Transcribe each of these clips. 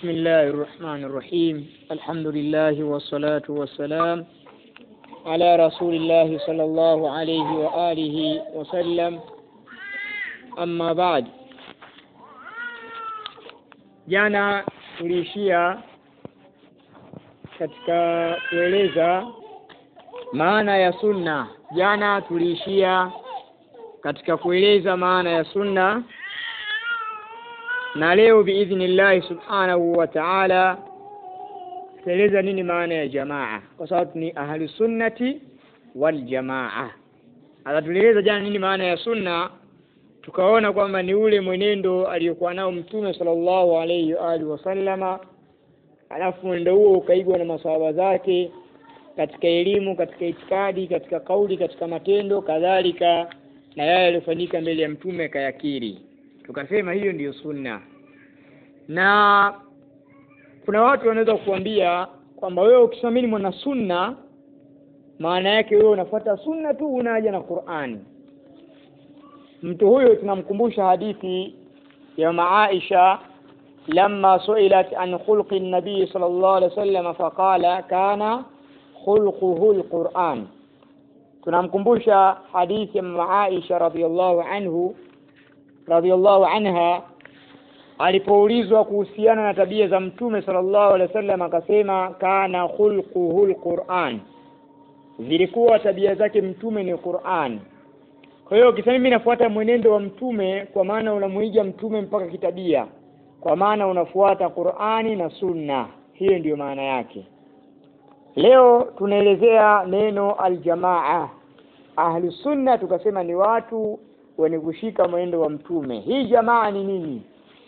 بسم الله الرحمن الرحيم. الحمد لله والصلاة والسلام على رسول الله صلى الله عليه وآله وسلم. أما بعد, jana tulishia katika kueleza maana ya sunna. Jana tulishia katika kueleza maana ya sunna, na leo biidhnillah subhanahu wa ta'ala tueleza nini maana ya jamaa, kwa sababu ni ahli sunnati wal jamaa. Tulieleza jana nini maana ya sunna, tukaona kwamba ni ule mwenendo aliyokuwa nao Mtume sallallahu alayhi wa alihi wasallama, alafu mwenendo huo ukaigwa na masahaba zake katika elimu, katika itikadi, katika kauli, katika matendo, kadhalika na yale yaliyofanyika mbele ya Mtume kayakiri. Tukasema hiyo ndiyo sunna. Na kuna watu wanaweza kukuambia kwamba wewe ukisamini mwana sunna, maana yake wewe unafuata sunna tu, unaja na Qur'ani. Mtu huyo tunamkumbusha hadithi ya Aisha lamma su'ilat an khulqi an-nabi sallallahu alaihi wasallam faqala kana khulquhu al-Qur'an. Tunamkumbusha hadithi ya Aisha radhiyallahu anha alipoulizwa kuhusiana na tabia za Mtume sallallahu alaihi wasallam, akasema kana khulquhu al-Qur'an, zilikuwa tabia zake Mtume ni Qur'an. Kwa hiyo ukisema mimi nafuata mwenendo wa Mtume, kwa maana unamuiga Mtume mpaka kitabia, kwa maana unafuata Qur'ani na Sunna. Hiyo ndiyo maana yake. Leo tunaelezea neno aljamaa. Ahli sunna tukasema ni watu wenye kushika mwenendo wa Mtume. Hii jamaa ni nini?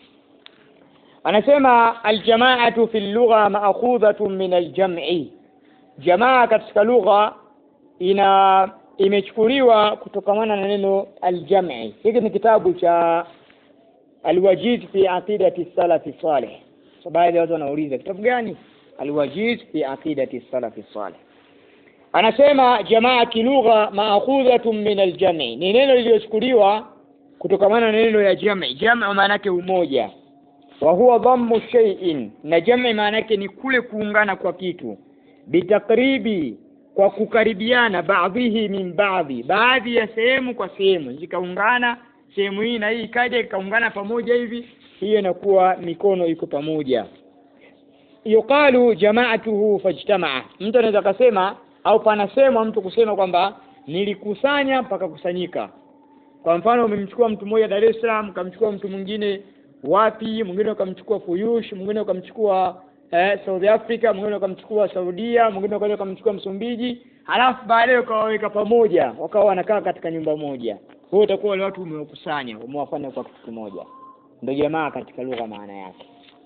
Anasema aljamaatu fi lugha ma'khudhatun min aljam'i. Jamaa katika lugha imechukuliwa kutokana na neno aljam'i. Hiki ni kitabu cha Al-Wajiz fi aqidati salafi salih. Sababu watu wanauliza kitabu gani? Al-Wajiz fi aqidati salafi salih. Anasema jamaa kilugha ma'khudhatun min aljam'i, ni neno lililochukuliwa kutokana na neno ya jam'i. Jam'i maana yake umoja, wa huwa dhammu shay'in, na jam'i maana yake ni kule kuungana kwa kitu, bitakribi, kwa kukaribiana, baadhihi min baadhi, baadhi ya sehemu kwa sehemu zikaungana, sehemu hii na hii ikaja ikaungana pamoja hivi, hiyo inakuwa mikono iko pamoja. Yuqalu jama'atuhu fajtama'a. Mtu anaweza kusema au panasema mtu kusema kwamba nilikusanya mpaka kusanyika. Kwa mfano umemchukua mtu mmoja Dar es Salaam, ukamchukua mtu mwingine wapi, mwingine ukamchukua Fuyush, mwingine ukamchukua South Africa, mwingine ukamchukua Saudia, mwingine ukamchukua Msumbiji, halafu baadaye ukawaweka pamoja, wakawa wanakaa katika nyumba moja. Huo utakuwa wale watu umewakusanya, umewafanya kwa kitu kimoja. Ndio jamaa katika lugha maana yake.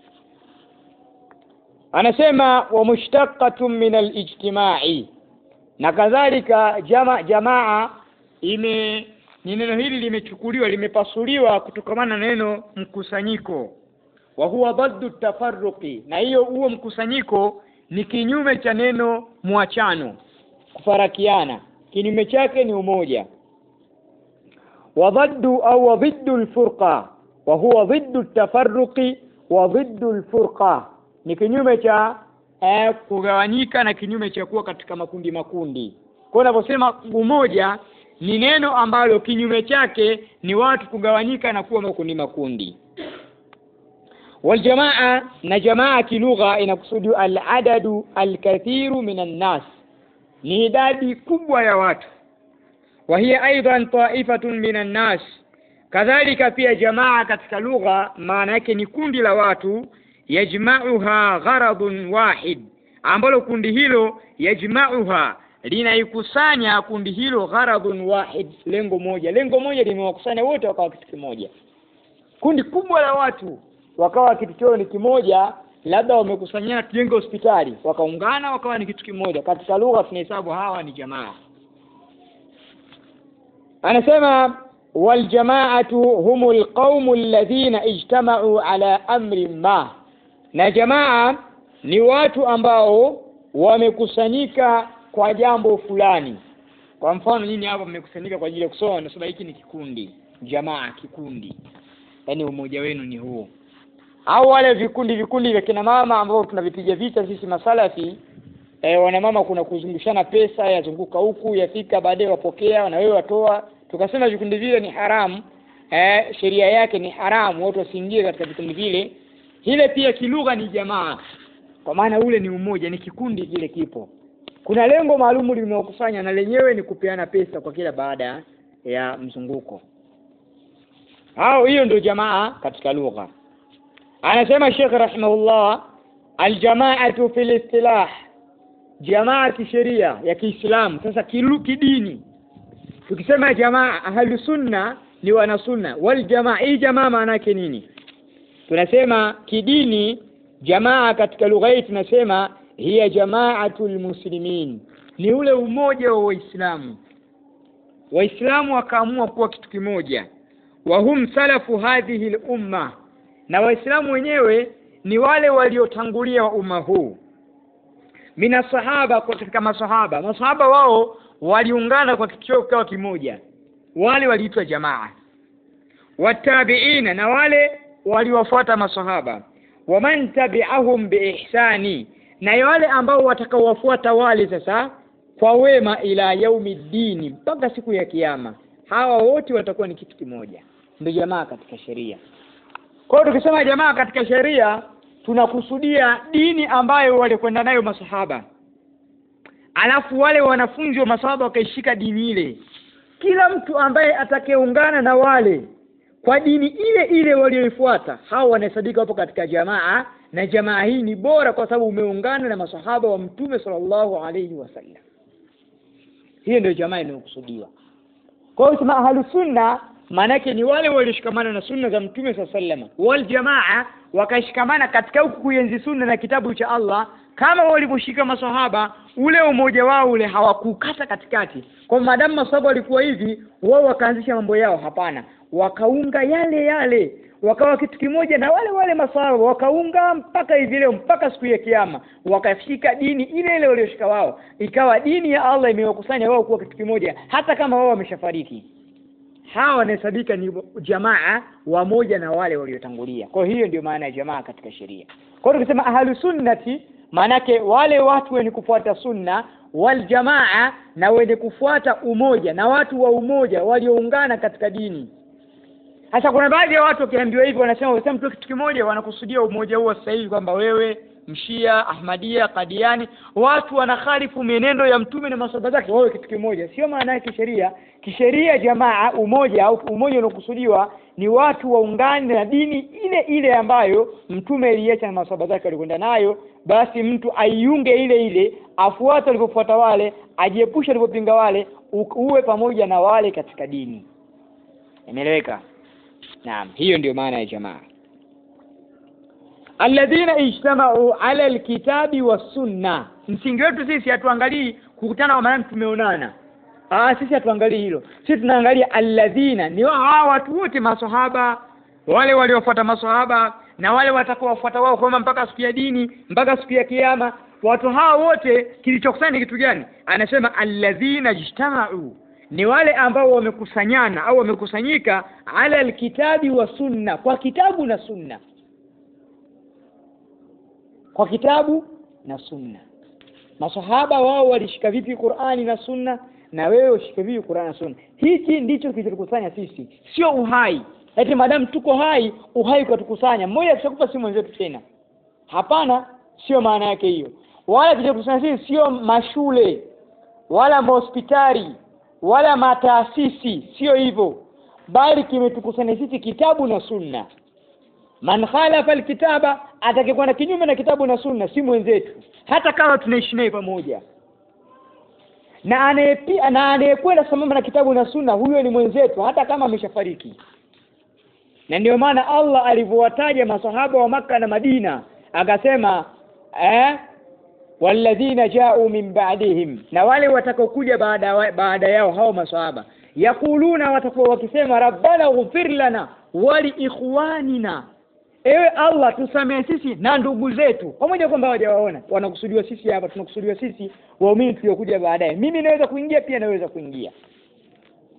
Anasema wa mushtaqatun min al-ijtima'i, na kadhalika jamaa ni neno hili limechukuliwa, limepasuliwa kutokana na neno mkusanyiko. Wa huwa dhaddu tafarruqi, na huo mkusanyiko ni kinyume cha neno muachano, kufarakiana. Kinyume chake ni umoja. Wa dhaddu au dhiddu al-furqa, wa huwa dhiddu tafarruqi wa dhiddu al-furqa, ni kinyume cha kugawanyika na kinyume cha kuwa katika makundi. Kwa unaposema umoja ni neno ambalo kinyume chake ni watu kugawanyika na kuwa makundi. Wal jamaa, na jamaa kilugha inakusudia al-adadu al-kathiru minan nas, ni idadi kubwa ya watu. Wa hiya aidan ta'ifatun minan nas, kadhalika pia jamaa katika lugha maana yake ni kundi la watu, yajma'uha gharadun wahid, ambalo kundi hilo yajma'uha linaikusanya kundi hilo gharadun wahid, lengo moja limewakusanya wote wakawa kitu kimoja. Kundi kubwa la watu wakawa kitu chao ni kimoja, labda wamekusanyana tujenge hospitali, wakaungana wakawa ni kitu kimoja. Katika lugha tunahesabu hawa ni jamaa. Anasema wal jama'atu humul qaumu alladhina ijtama'u ala amrin ma, na jamaa ni watu ambao wamekusanyika kwa jambo fulani. Kwa mfano nyinyi hapa mmekusanyika kwa ajili ya kusoma, na sababu hiki ni kikundi, jamaa kikundi. Yaani umoja wenu ni huo. au wale vikundi vya kina mama ambao tunavipiga vita sisi masalafi, wana mama kuna kuzungushana pesa, yazunguka huku yafika baadaye wapokea na wewe watoa. Tukasema vikundi vile ni haramu, sheria yake ni haramu, watu wasiingie katika vikundi vile. Ile pia kilugha ni jamaa, kwa maana ule ni umoja, ni kikundi kile kipo, kuna lengo maalum limewakusanya na lenyewe ni kupeana pesa kwa kila baada ya mzunguko. Hiyo ndio jamaa katika lugha. Anasema Sheikh rahimahullah, aljamaatu fil istilah, jamaa kisheria ya Kiislamu. Sasa kidini tukisema jamaa, ahlu sunna ni wana sunna, wal jamaa, hii jamaa maana yake nini? Tunasema kidini jamaa katika lugha hii tunasema hiya jamaatul muslimin, ni ule umoja wa Waislamu. Waislamu wakaamua kuwa kitu kimoja, wa hum salafu hadhihi al-umma, na Waislamu wenyewe ni wale waliotangulia wa umma huu. Mina sahaba, kwa katika masahaba wao waliungana kwa kitu kwa kimoja, wale waliitwa jamaa. Watabiina, na wale waliwafuata masahaba. Waman tabi'ahum biihsani, na wale ambao watakaowafuata wale sasa kwa wema ila yaumiddini, mpaka siku ya kiyama. Hawa wote watakuwa ni kitu kimoja, ndio jamaa katika sheria. Kwa hiyo tukisema jamaa katika sheria tunakusudia dini ambayo walikwenda nayo masahaba, alafu wale wanafunzi wa masahaba wakaishika dini ile. Kila mtu ambaye atakayeungana na wale kwa dini ile ile walioifuata, hao wanahesabika hapo katika jamaa, na jamaa hii ni bora kwa sababu umeungana na masahaba wa Mtume sallallahu alayhi wasallam. Hiyo ndio jamaa inayokusudiwa. Kwa hiyo sema ahlus sunna maana yake ni wale walioshikamana na sunna za Mtume sallallahu alayhi wasallam, wal jamaa wakashikamana katika kuenzi sunna na kitabu cha Allah kama walivyoshika masahaba. Ule umoja wao ule hawakukata katikati, kwa maadamu masahaba walikuwa hivi, wao wakaanzisha mambo yao, hapana, wakaunga yale wakawa kitu kimoja na wale masahaba, wakaunga mpaka hivi leo, mpaka siku ya kiyama wakashika dini ile ile walioshika wao, ikawa dini ya Allah imewakusanya wao kuwa kitu kimoja, hata kama wao wameshafariki. Hawa wanahesabika ni jamaa wamoja na wale waliotangulia. Kwa hiyo ndio maana ya jamaa katika sheria. Kwa hiyo tukisema ahlus sunnati maana yake wale watu wenye kufuata sunna, wal jamaa na wenye kufuata umoja, na watu wa umoja walioungana katika dini. Hasa kuna baadhi ya watu wakiambiwa hivyo wanasema mtu kitu kimoja, wanakusudia umoja huo sasa hivi kwamba wewe Mshia, Ahmadia, Qadiani, watu wanakhalifu mienendo ya Mtume na masahaba zake, wao kitu kimoja. Sio maana yake sheria. Kisheria jamaa, umoja au umoja unaokusudiwa ni watu waungane na dini ile ile ambayo Mtume aliacha na masahaba zake walikwenda nayo. Basi mtu aiunge ile ile, afuate walivyofuata wale, ajiepushe walivyopinga wale, uwe pamoja na wale katika dini. Imeeleweka? Naam, hiyo ndio maana ya jamaa. Alladhina ijtama'u 'ala alkitabi was-sunnah. Msingi wetu sisi hatuangalii kukutana kwa maana tumeonana. Sisi hatuangalii hilo. Sisi tunaangalia alladhina, ni hao watu wote, maswahaba, wale waliofuata maswahaba na wale watakaowafuata wao kwa mpaka siku ya dini, mpaka siku ya kiyama. Watu hao wote kilichokusanya kitu gani? Anasema alladhina ijtama'u, ni wale ambao wamekusanyana au wamekusanyika 'ala alkitabi was-sunnah, kwa kitabu na sunna. Kwa kitabu na sunna. Masahaba wao walishika vipi Qur'ani na sunna, na wewe ushike vipi Qur'ani na sunna. Hiki ndicho kilichokusanya sisi, sio uhai. Eti madam tuko hai, uhai kwa tukusanya, mmoja akishakufa si mwenzetu tena. Hapana, sio maana yake hiyo. Wala kilichokusanya sisi sio mashule, wala hospitali, wala mataasisi, sio hivyo. Bali kimetukusanya sisi kitabu na sunna. Man khalafa alkitaba, atakayekwenda kinyume na kitabu na sunna si mwenzetu, hata kama tunaishi naye pamoja. Na anayekwenda sambamba na kitabu na sunna, huyo ni mwenzetu hata kama ameshafariki. Na ndio maana Allah alivyowataja masahaba wa Makka na Madina akasema walladhina ja'u min ba'dihim, na wale watakaokuja baada yao hao masahaba, yakuluna, watakuwa wakisema rabbana ighfir lana wa li ikhwanina, ewe Allah tusamehe sisi na ndugu zetu. Pamoja kwamba hawajawaona, wanakusudiwa sisi hapa, tunakusudiwa sisi waumini tuliokuja baadaye. Mimi naweza kuingia, pia naweza kuingia.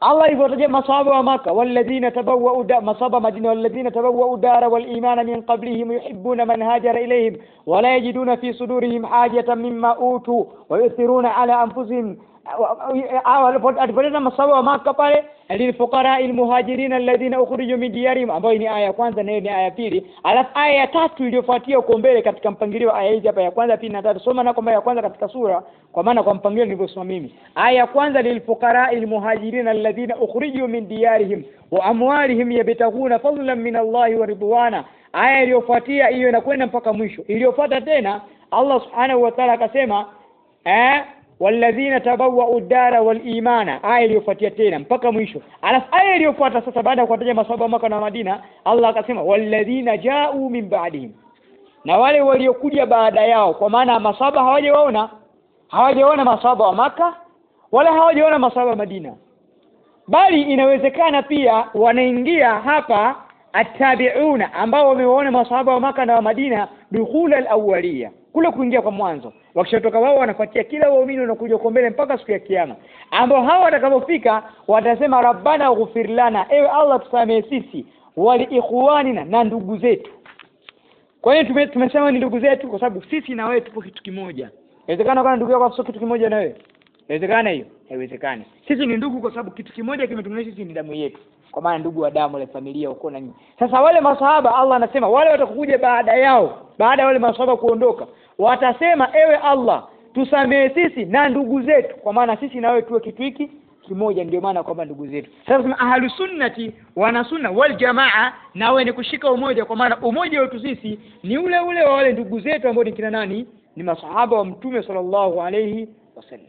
Allah alipotaja masahaba wa Maka, walladhina tabawwa'u masaba Madina, walladhina tabawwa'u dara wal imana min qablihim yuhibbuna man hajara ilayhim wa la yajiduna fi sudurihim hajatan mimma utu wa yuthiruna ala anfusihim. Alipotaja masahaba wa Maka pale, lilfuqara almuhajirin alladhina ukhriju min diyarihim, ambayo ni aya ya kwanza na ni aya ya pili. Alafu aya ya tatu iliyofuatia uko mbele katika mpangilio aya hizi hapa, ya kwanza, pili na tatu. Soma na kwamba ya kwanza katika sura, kwa maana kwa mpangilio nilivyosoma mimi. Aya ya kwanza, lilfuqara almuhajirin alladhina ukhriju min diyarihim wa amwalihim yabtaghuna fadlan min Allah wa ridwana. Aya iliyofuatia hiyo inakwenda mpaka mwisho. Iliyofuata tena Allah subhanahu wa ta'ala akasema walladhina tabawwa'u ad-dara wal imana, aya iliyofuatia tena mpaka mwisho. Alafu aya iliyofuata sasa, baada ya kutaja masahaba Maka na Madina, Allah akasema walladhina ja'u min ba'dihim, na wale waliokuja baada yao. Kwa maana masahaba hawajaona masahaba wa Maka wala hawajaona masahaba wa Madina, bali inawezekana pia wanaingia hapa at-tabi'una, ambao wamewaona masahaba wa Maka na wa Madina dukhula al-awwaliya, kule kuingia kwa mwanzo. Wakishatoka wao wanafuatia kila waumini wanakuja kwa mbele mpaka siku ya kiyama, ambao hao watakapofika watasema rabbana ighfir lana, ewe Allah tusamehe sisi, wali ikhwanina, na ndugu zetu. Kwa hiyo tumesema ni ndugu zetu kwa sababu sisi na wewe tupo kitu kimoja. Inawezekana kana ndugu yako sio kitu kimoja na wewe? Inawezekana hiyo? Haiwezekani. Sisi ni ndugu kwa sababu kitu kimoja kimetunganisha sisi, ni damu yetu. Kwa maana ndugu wa damu, la familia, uko na nini. Sasa wale masahaba, Allah anasema wale watakuja baada yao, baada ya wale masahaba kuondoka, watasema ewe Allah tusamehe sisi na ndugu zetu, kwa maana sisi na wewe tuwe kitu hiki kimoja, ndio maana kwamba ndugu zetu. Sasa tunasema ahlus sunnati wana sunna wal jamaa, na wewe ni kushika umoja, kwa maana umoja wetu sisi ni ule ule wa wale ndugu zetu ambao ni kina nani? Ni masahaba wa Mtume sallallahu alayhi wasallam.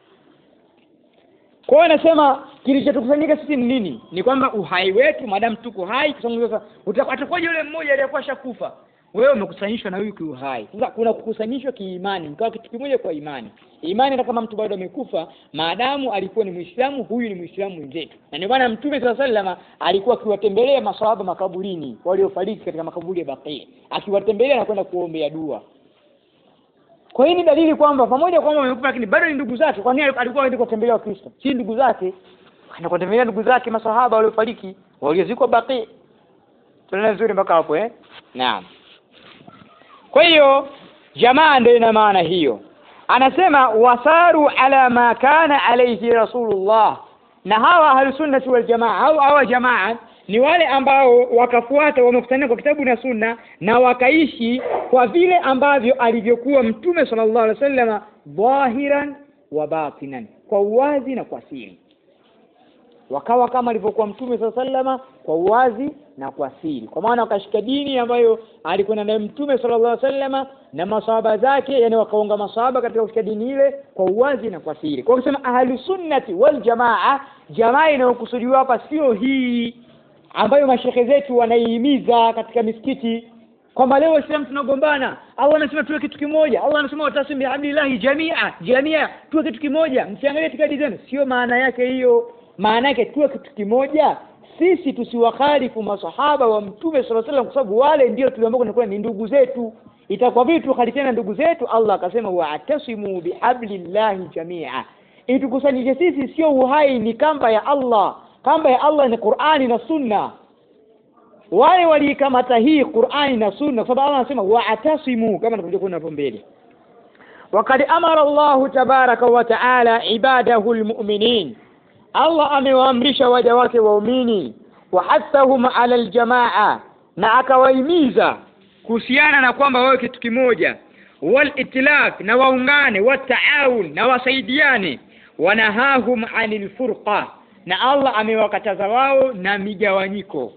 Kwa hiyo nasema kilichotukusanyika sisi ni nini? Ni kwamba uhai wetu, madam tuko hai, sasa utakuja yule mmoja aliyekuwa shakufa, wewe umekusanyishwa na huyu kiuhai. Sasa kuna kukusanyishwa kiimani, mkawa kitu kimoja kwa imani. Imani, hata kama mtu bado amekufa, maadamu alikuwa ni Muislamu, huyu ni Muislamu mwenzetu. Na ndio maana Mtume sallallahu alayhi wasallam alikuwa akiwatembelea maswahaba makaburini waliofariki katika makaburi ya Baqi, akiwatembelea na kwenda kuombea dua. Kwa hiyo ni dalili kwamba pamoja kwamba wamekufa lakini bado ni ndugu zake. Kwa nini alikuwa aende kutembelea Wakristo? Si ndugu zake, anakutembelea ndugu zake maswahaba waliofariki, waliozikwa Baqi. Tunaona vizuri mpaka hapo Naam. Kwa hiyo jamaa ndio ina maana hiyo. Anasema wasaru ala ma kana alayhi Rasulullah, na hawa ahlusunnah wal jamaa au hawa jamaa ni wale ambao wakafuata, wamekusanyika kwa kitabu na sunna, na wakaishi kwa vile ambavyo alivyokuwa Mtume sallallahu alaihi wasallam, dhahiran wa batinan, kwa uwazi na kwa siri. Wakawa kama alivyokuwa Mtume sallallahu alaihi wasallam, kwa uwazi na kwa siri. Kwa maana wakashika dini ambayo alikuwa nayo Mtume sallallahu alaihi wasallam na masahaba zake, yani wakaunga masahaba katika kushika dini ile kwa uwazi na kwa siri. Kwa kusema ahlus sunnati wal jamaa, jamaa inayokusudiwa hapa sio hii ambayo mashehe zetu wanaihimiza katika misikiti kwamba leo Waislamu tunagombana, Allah anasema tuwe kitu kimoja, Allah anasema watasimu bihamdillahi jamia, tuwe kitu kimoja, msiangalie itikadi zenu. Sio maana yake hiyo. Maana yake tuwe kitu kimoja, sisi tusiwakhalifu masahaba wa Mtume sallallahu alaihi wasallam, kwa sababu wale ndio tuliambao kunakuwa ni ndugu zetu. Itakuwa vipi tukhalifiana ndugu zetu? Allah akasema wa'tasimu bihablillahi jamia, itukusanyike sisi sio uhai, ni kamba ya Allah. Kamba ya Allah ni Qur'ani na Sunna. Wale walikamata hii Qur'ani na Sunna, kwa sababu Allah anasema wa'tasimu, kama tunavyokuwa hapo mbele. Waqad amara Allah tabaraka wa ta'ala ibadahu almu'minin, Allah amewaamrisha waja wake waumini, wa hathahum ala aljamaa, na akawahimiza kuhusiana na kwamba wawe kitu kimoja, wal itilaf, na waungane, wa taawun, na wasaidiane, wanahahum anil furqa, na Allah amewakataza wao na migawanyiko,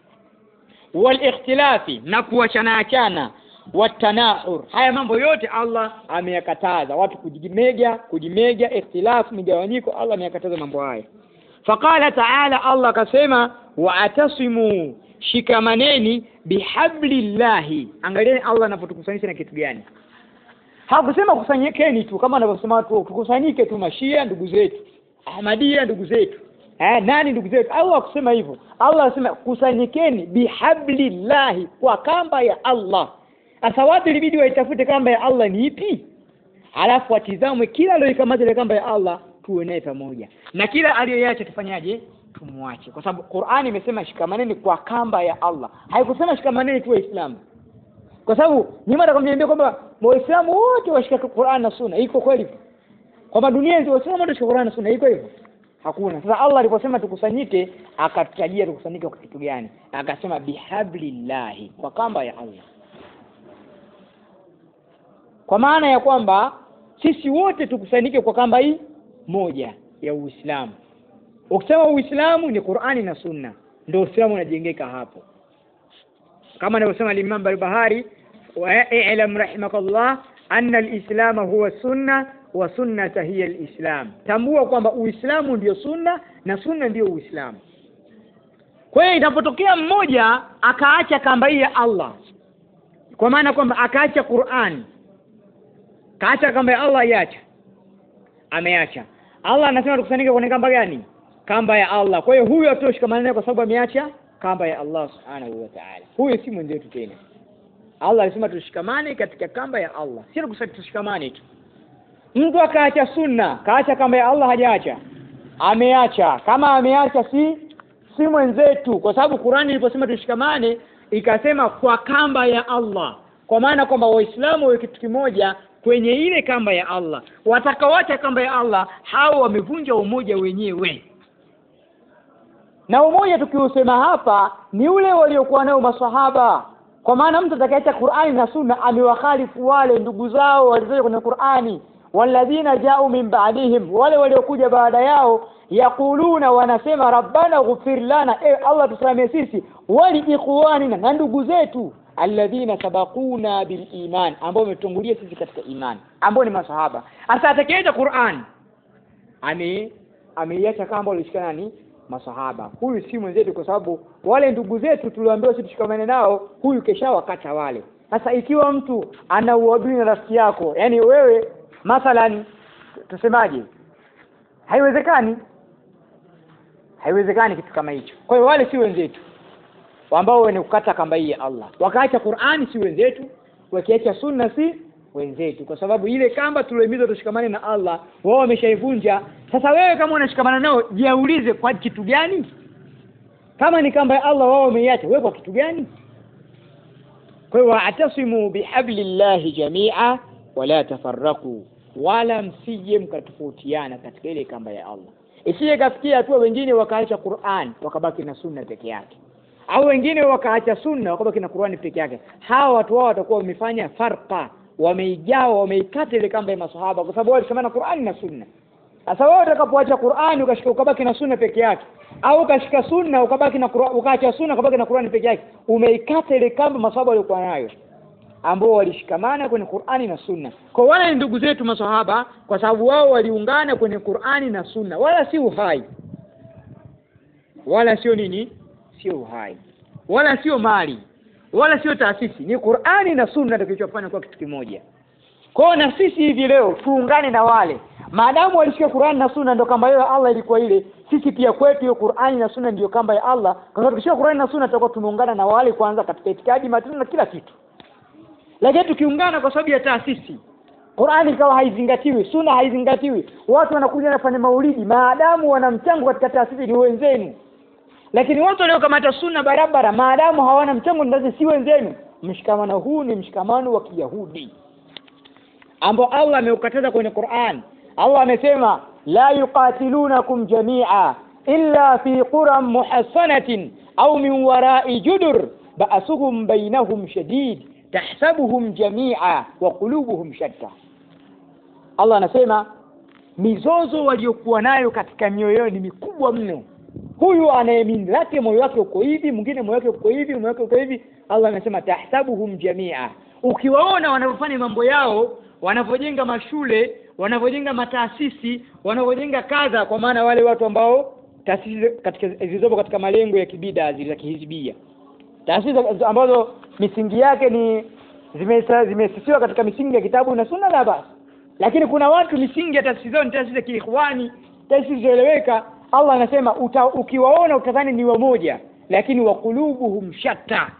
wal ikhtilafi, na kuachana, watanahur. Haya mambo yote Allah ameyakataza, watu kujimega, ikhtilaf, migawanyiko, Allah ameyakataza mambo haya. Faqala ta'ala, Allah akasema wa'tasimu, shikamaneni, bihablillahi. Angalieni Allah anapotukusanyisha na kitu gani. Hakusema kusanyikeni tu kama anavyosema watu tukusanyike tu, Mashia ndugu zetu, Ahmadiyya ndugu zetu, nani ndugu zetu. Allah akusema hivyo. Allah anasema kusanyikeni bihablillahi, kwa kamba ya Allah. Sasa watu ilibidi waitafute kamba ya Allah ni ipi, alafu watizame kila aliyoikamata ile kamba ya Allah tuwe naye pamoja, na kila aliyoacha tufanyaje? Tumwache, kwa sababu Qur'ani imesema shikamaneni kwa kamba ya Allah, haikusema shikamaneni tu Waislamu. Kwa sababu nyuma atakwambia kwamba Waislamu wote washika Qur'an na Sunna, iko kweli? Kwamba dunia nzima Waislamu wote washika Qur'an na Sunna, iko hivyo? Hakuna. Sasa Allah aliposema tukusanyike, akatutajia tukusanyike kwa kitu gani? Akasema bihablillahi, kwa kamba ya Allah. Kwa maana ya kwamba sisi wote tukusanyike kwa kamba hii moja ya Uislamu. Ukisema Uislamu ni Qur'ani na Sunna, ndio Uislamu unajengeka hapo. Kama anavyosema al-Imam al-Bahari, wa'lam rahimakallah anna al-Islam huwa sunna wa sunnata hiya al-Islam. Tambua kwamba Uislamu ndio sunna na sunna ndio Uislamu. Kwa hiyo inapotokea mmoja akaacha kamba hii ya Allah, kwa maana kwamba akaacha Qur'an, kaacha kamba ya Allah, iacha, ameacha. Allah anasema tukusanyike kwenye kamba gani? Kamba ya Allah. Kwa hiyo huyu atoshikamana naye kwa sababu ameacha kamba ya Allah subhanahu wa ta'ala. Huyu si mwenzetu tena. Allah alisema tushikamane katika kamba ya Allah, sio kusema tushikamane tu. Mtu akaacha sunna, kaacha kamba ya Allah, hajaacha, ameacha. Kama ameacha si mwenzetu, kwa sababu Qur'ani iliposema tushikamane ikasema kwa kamba ya Allah, kwa maana kwamba Waislamu wawe kitu kimoja kwenye ile kamba ya Allah. Watakaoacha kamba ya Allah, hao wamevunja umoja wenyewe. Na umoja tukiusema hapa ni ule waliokuwa nao maswahaba. Kwa maana mtu atakayeacha Qur'ani na Sunna amewakhalifu wale ndugu zao walizokuwa kwenye Qur'ani. Walladhina ja'u min ba'dihim, wale waliokuja baada yao, yaquluna, wanasema rabbana ighfir lana, Allah tusamehe sisi, wali ikhwanina, na ndugu zetu, alladhina sabaquna bil iman, ambao wametungulia sisi katika imani, ambao ni maswahaba. Hasa atakayeacha Qur'an ameiacha kamba alishikana ni masahaba. Huyu si mwenzetu, kwa sababu wale ndugu zetu tuliambiwa sisi tushikamane nao, huyu kesha wakata wale. Sasa ikiwa mtu ana uadui na rafiki yako, yani wewe mathalan tusemaje, haiwezekani kitu kama hicho. Kwa hiyo wale si wenzetu ambao wenye kukata kamba hii ya Allah, wakaacha Qur'ani si wenzetu, wakiacha Sunna si wenzetu, kwa sababu ile kamba tuliohimizwa tushikamane na Allah wao wameshaivunja. Sasa wewe kama unashikamana nao, jiulize kwa kitu gani? Kama ni kamba ya Allah wao wameiacha, wewe kwa kitu gani? Kwa hiyo atasimu bihablillahi jami'a wala tafarraqu, wala msije mkatofautiana katika ile kamba ya Allah. Isije kafikia tu wengine wakaacha Qur'an wakabaki na Sunna peke yake, au wengine wakaacha Sunna wakabaki na Qur'an peke yake. Hawa watu wao watakuwa wamefanya farqa, wameikata ile kamba ya maswahaba, kwa sababu wao walishikamana na Qur'ani na Sunna. Sasa wewe utakapoacha Qur'ani ukabaki na Sunna peke yake, au ukashika Sunna ukabaki na Qur'ani, ukaacha Sunna ukabaki na Qur'ani peke yake, umeikata ile kamba maswahaba walikuwa nayo, ambao walishikamana kwenye Qur'ani na Sunna. Kwa wale ni ndugu zetu maswahaba, kwa sababu wao waliungana kwenye Qur'ani na Sunna, wala si uhai, wala sio nini, sio uhai, wala sio mali, wala sio taasisi, ni Qur'ani na Sunna ndio kilichofanya kwa kitu kimoja. Kwa na sisi hivi leo tuungane na wale, maadamu walishika Qur'ani na Sunna ndio kamba ya Allah ilikuwa ile, sisi pia kwetu hiyo Qur'ani na Sunna ndio kamba ya Allah. Kwa sababu tukishika Qur'ani na Sunna tutakuwa tumeungana na wale kwanza katika itikadi, matendo na kila kitu. Lakini tukiungana kwa sababu ya taasisi, Qur'ani ikawa haizingatiwi, Sunna haizingatiwi, watu wanakuja nafanya maulidi, maadamu wana mchango katika taasisi ni wenzenu. Lakini watu waliokamata Sunna barabara, maadamu hawana mchango ndio si wenzenu. Mshikamano huu ni mshikamano wa Kiyahudi ambao Allah ameukataza kwenye Qur'an. Allah amesema la yuqatilunakum jami'a illa fi quram muhassanatin au min wara'i judur ba'asuhum bainahum shadid tahsabuhum jami'a wa qulubuhum shatta. Allah anasema mizozo waliokuwa nayo katika mioyo ni mikubwa mno. Huyu anayeamini lake moyo wake uko hivi, mwingine moyo wake uko hivi, moyo wake uko hivi. Allah anasema tahsabuhum jami'a. Ukiwaona wanafanya mambo yao, wanavojenga mashule, wanavojenga mataasisi, wanavojenga kadha, kwa maana wale watu ambao taasisi katika zilizopo katika malengo ya kibida za kihizbia, taasisi ambazo misingi yake ni zimesisiwa katika misingi ya kitabu na Sunna la basi. Lakini kuna watu misingi ya taasisi zao ni taasisi za kiikhwani, taasisi zilizoeleweka. Allah anasema ukiwaona utadhani ni wamoja, lakini wa qulubuhum shatta,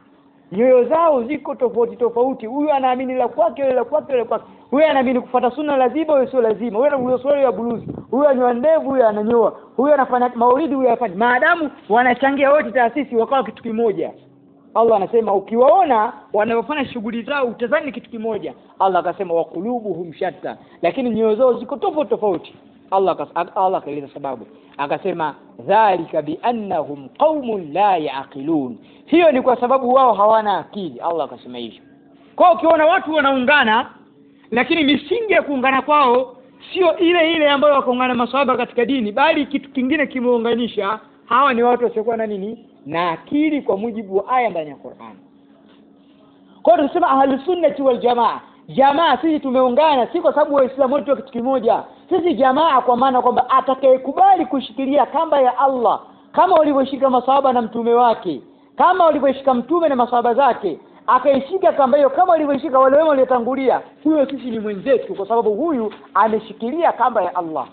nyoyo zao ziko tofauti tofauti. Huyu anaamini la kwake, yule la kwake, yule kwake. Huyu anaamini kufuata sunna lazima, huyu sio lazima. Huyu ana swali ya buluzi, huyu anyoa ndevu, huyu ananyoa, huyu anafanya maulidi, huyu afanye. Maadamu wanachangia wote taasisi wakawa kitu kimoja. Allah anasema ukiwaona wanaofanya shughuli zao utazani kitu kimoja. Allah akasema wa qulubuhum shatta, lakini nyoyo zao ziko tofauti tofauti. Allah kaeleza sababu, akasema dhalika bi annahum qaumun la yaqilun, hiyo ni kwa sababu wao hawana akili. Allah akasema hivyo. Kwa ukiona watu wanaungana lakini misingi ya kuungana kwao sio ile ile ambayo wakaungana maswahaba katika dini, bali kitu kingine kimeunganisha, hawa ni watu wasiokuwa na nini, na akili, kwa mujibu wa aya ndani ya Qur'an. Kwa hiyo tunasema ahlus sunnah wal jamaa sisi tumeungana si kwa sababu waislamu wote kitu kimoja. Sisi jamaa kwa maana kwamba atakayekubali kushikilia kamba ya Allah kama walivyoshika maswahaba na mtume wake, kama walivyoshika mtume na maswahaba zake, akaishika kamba hiyo kama walivyoshika wale wema waliotangulia, huyo sisi ni mwenzetu, kwa sababu huyu ameshikilia kamba ya Allah.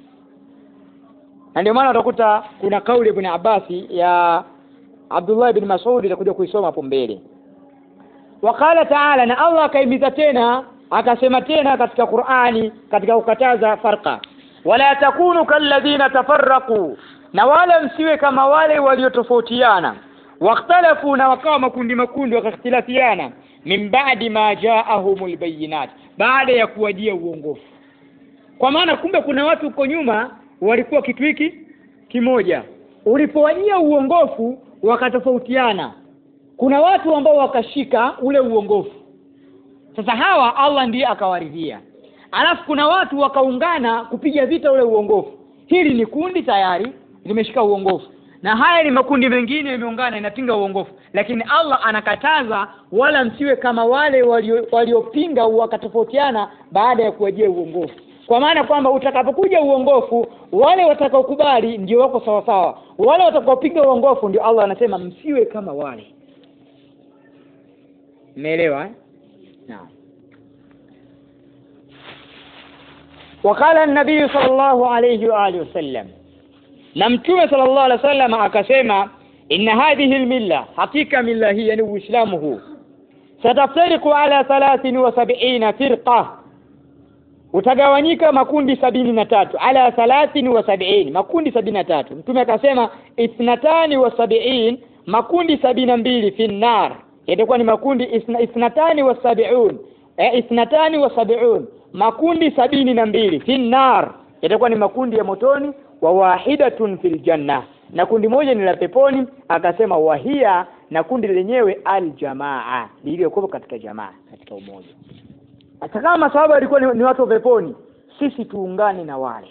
Na ndio maana utakuta kuna kauli ibn Abbas ya Abdullah ibn Mas'ud itakuja kuisoma hapo mbele. Wakala Taala, na Allah akaimiza tena akasema tena katika Qur'ani katika kukataza farqa, wala takunu kalladhina tafarraqu, na wala msiwe kama wale waliotofautiana, wakhtalafu, na wakawa makundi wakakhtilafiana, min ba'di ma ja'ahumul bayinat, baada ya kuwajia uongofu. Kwa maana kumbe kuna watu huko nyuma walikuwa kitu hiki kimoja, ulipowajia uongofu wakatofautiana. Kuna watu ambao wakashika ule uongofu, sasa hawa Allah ndiye akawaridhia. Alafu kuna watu wakaungana kupiga vita ule uongofu. Hili ni kundi tayari limeshika uongofu, na haya ni makundi mengine yameungana inapinga uongofu. Lakini Allah anakataza wala msiwe kama wale waliopinga wakatofautiana baada ya kuwajia uongofu. Kwa maana kwamba utakapokuja uongofu, wale watakaokubali ndio wako sawa sawa, wale watakaopinga uongofu ndio Allah anasema msiwe kama wale. Umeelewa? Naam. Wakala an-nabii sallallahu alayhi wa alihi wasallam, na mtume sallallahu alayhi wasallam akasema, inna hadhihi al-milla, hakika milla hii yani uislamu huu, sataftariqu ala 73 firqa, utagawanyika makundi 73, ala 73 makundi 73. Mtume akasema 72 makundi 72 fi nar, itakuwa ni makundi 72 makundi 72 fi nar, itakuwa ni makundi ya motoni, wa wahidatun fil janna, na kundi moja ni la peponi. Akasema wahia, na kundi lenyewe aljamaa, liliokuwa katika jamaa, katika umoja. Hata kama sababu walikuwa ni watu wa peponi, sisi tuungane na wale.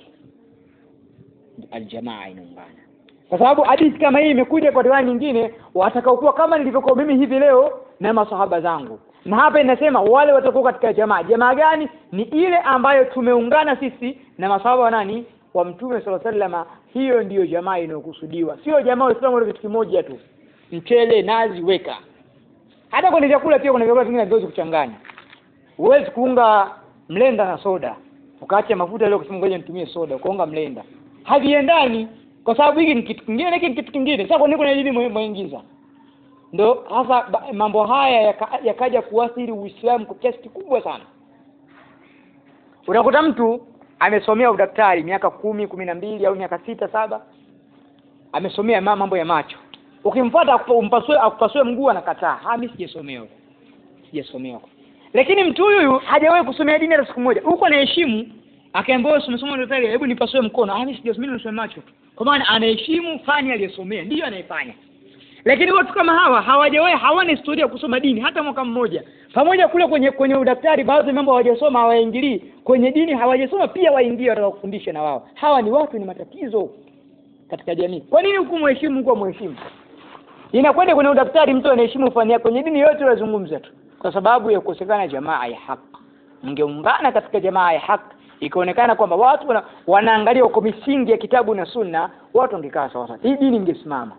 Aljamaa inaungana. Kwa sababu hadithi kama hii imekuja kwa riwaya nyingine, watakaokuwa kama nilivyokuwa mimi hivi leo na masahaba zangu. Na hapa inasema wale watakuwa katika jamaa. Jamaa gani? Ni ile ambayo tumeungana sisi na masahaba wa nani? Wa Mtume sallallahu alaihi wasallam. Hiyo ndiyo jamaa inayokusudiwa. Sio jamaa wa Uislamu kitu kimoja tu. Mchele, nazi, weka. Hata kwenye vyakula pia kuna vyakula vingine vinaweza kuchanganya. Huwezi kuunga mlenda na soda, ukaacha mafuta leo kusema ngoja nitumie soda, ukaunga mlenda. Haviendani, kwa sababu hiki ni kitu kingine, hiki ni kitu kingine. Sasa kwa nini kuna elimu muingiza? Ndio hasa mambo haya yakaja kuathiri Uislamu kwa kiasi kikubwa sana. Unakuta mtu amesomea udaktari miaka 10, 12 au miaka 6, 7. Amesomea mambo ya macho. Ukimfuata akupasue mguu anakataa. Mimi sijasomea. Lakini mtu huyu hajawahi kusomea dini hata siku moja. Huko anaheshimu, akaambiwa umesoma daktari, hebu nipasue mkono. Mimi sijasomea, nimesoma macho. Kwa maana anaheshimu fani aliyosomea, ndio anaifanya. Lakini watu kama hawa hawajawahi, hawana historia kusoma dini hata mwaka mmoja. Pamoja kule kwenye udaktari baadhi mambo hawajasoma, hawaingilii. Kwenye dini hawajasoma pia waingie watakufundisha na wao. Hawa ni watu ni matatizo katika jamii. Kwa nini hukumheshimu kwa mheshimu? Inakwenda kwenye udaktari mtu anaheshimu fani yake, kwenye dini yote wazungumza tu. Kwa sababu ya kukosekana jamaa ya haki. Mngeungana katika jamaa ya haki, ikaonekana kwamba watu wanaangalia kwa misingi ya kitabu na sunna, watu wangekaa sawa sawa. Hii dini ingesimama.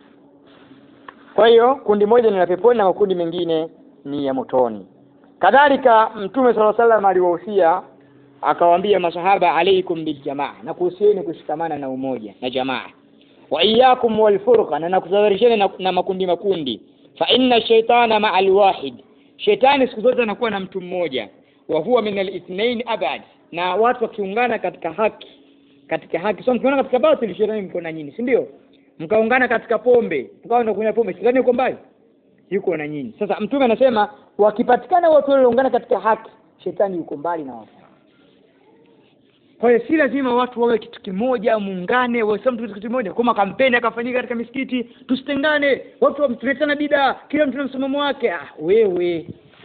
Kwa hiyo kundi moja ni la peponi na makundi mengine ni ya motoni. Kadhalika Mtume sallallahu alaihi wasallam aliwahusia, akawaambia masahaba, alaikum bil jamaa, na kuhusieni kushikamana na umoja na jamaa. Wa iyyakum wal furqa, na nakutahadharisheni na makundi. fa inna shaytana ma'a al-wahid, shetani siku zote anakuwa na mtu mmoja, wa huwa min al-ithnain abad, na watu wakiungana katika haki sio mkiungana katika batili, shetani mko na nyinyi, si ndio? Mkaungana katika pombe, mkao na kunywa pombe, shetani yuko mbali, yuko na nyinyi. Sasa mtume anasema wakipatikana watu walioungana katika haki, shetani yuko mbali na wao. Kwa hiyo si lazima watu wawe kitu kimoja, muungane, wawe mtu kitu kimoja. Kama kampeni akafanyika katika misikiti, tusitengane, watu wamtuletana bid'a, kila mtu na msimamo wake. Wewe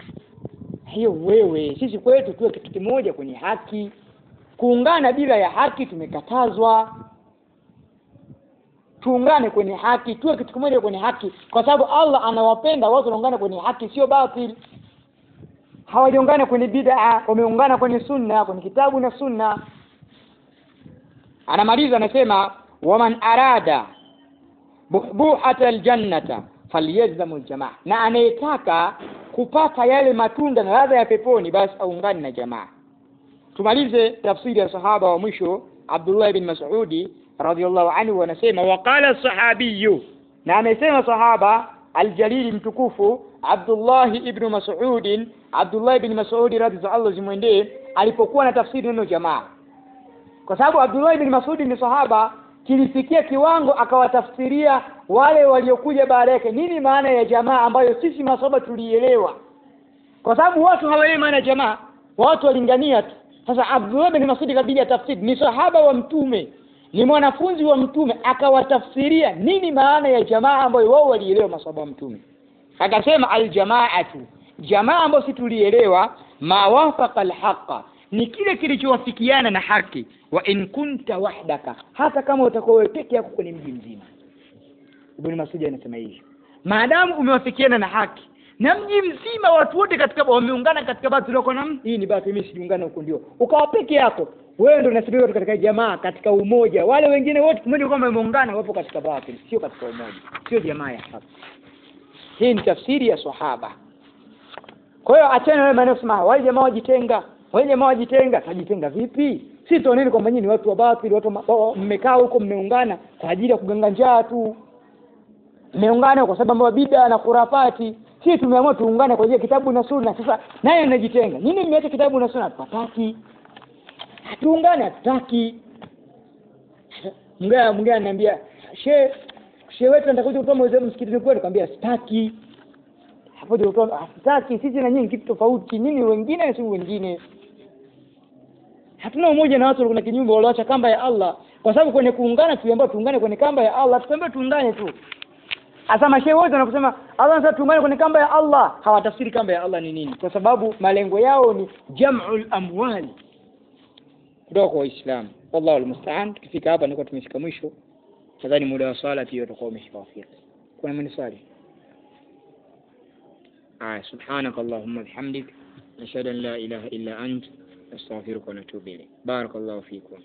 sisi kwetu tuwe kitu kimoja kwenye haki. Kuungana bila ya haki tumekatazwa. Tuungane kwenye haki, tuwe kitu kimoja kwenye haki, kwa sababu Allah anawapenda watu wanaungana kwenye haki, sio batil. Hawajiungana kwenye bid'a, wameungana kwenye sunna, kwenye kitabu na sunna. Anamaliza anasema waman arada buhbuhata aljannata falyalzamu aljamaa, na anayetaka kupata yale matunda na ladha ya peponi basi aungane na jamaa. Tumalize tafsiri ya sahaba wa mwisho Abdullah ibn Mas'ud radhiyallahu anhu, anasema waqala sahabiyyu, na amesema sahaba aljalili mtukufu Abdullah ibn Mas'ud radhiyallahu anhu alipokuwa na tafsiri neno jamaa, kwa sababu Abdullah ibn Mas'ud ni sahaba, kilifikia kiwango akawatafsiria wale waliokuja baada yake nini maana ya jamaa, ambayo sisi masahaba tulielewa, kwa sababu watu hawaelewi maana ya jamaa, watu walingania tu. Sasa Abdullah ibn Mas'ud kabija tafsiri, ni sahaba wa mtume, ni mwanafunzi wa mtume, akawatafsiria nini maana ya jamaa ambayo wao walielewa masahaba wa mtume. Akasema aljamaatu, jamaa ambayo sisi tulielewa, ma wafaqa alhaqa, ni kile kilichowafikiana na haki, wa in kunta wahdaka, hata kama utakuwa wewe peke yako kwenye mji mzima. Ibn Mas'ud anasema hivi, maadamu umewafikiana na haki na mji mzima watu wote katika wameungana katika batili, wako na hii ni batili, mimi sijiungana huko, ndio ukawa peke yako, wewe ndio unasibika katika jamaa, katika umoja. Wale wengine wote pamoja kwamba wameungana wapo katika batili, sio katika umoja, sio jamaa ya haki. Hii ni tafsiri ya sahaba. Kwa hiyo achana wewe maneno sema wale jamaa wajitenga, tajitenga vipi? Sisi tuoneni kwamba nyinyi watu wa batili, watu mmekaa huko mmeungana kwa ajili ya kuganga njaa tu. Mmeungana kwa sababu ya bid'a na khurafati. Sisi tumeamua tuungane kwa ajili ya kitabu na sunna. Sasa naye anajitenga. Nini mmeacha kitabu na sunna? Hatutaki. Tuungane, hatutaki. Mwingine ananiambia, "Shehe wetu nitakuja kutoa mwenyewe msikitini kwetu." Nikamwambia sitaki. Hapo ndio kutoa, sitaki. Sisi na nyinyi kitu tofauti. Nyinyi wengine na sisi wengine. Hatuna umoja na watu walio na kinyume, walioacha kamba ya Allah. Kwa sababu kwenye kuungana tuliambiwa tuungane kwenye kamba ya Allah, tusiambiwe tuungane tu. Hasa mashehe wote wanaposema Allah anataka tuungane kwenye kamba ya Allah, hawatafsiri kamba ya Allah ni nini, kwa sababu malengo yao ni jam'ul amwali kutoka kwa Uislamu. Wallahu almusta'an. Tukifika hapa niko tumefika mwisho, nadhani muda wa swala pia utakuwa umeshafika. Kuna mwenye swali? Subhanakallahumma bihamdik, nashhadu an la ilaha illa ant, astaghfiruka wa atubu ilayk. Barakallahu fikum.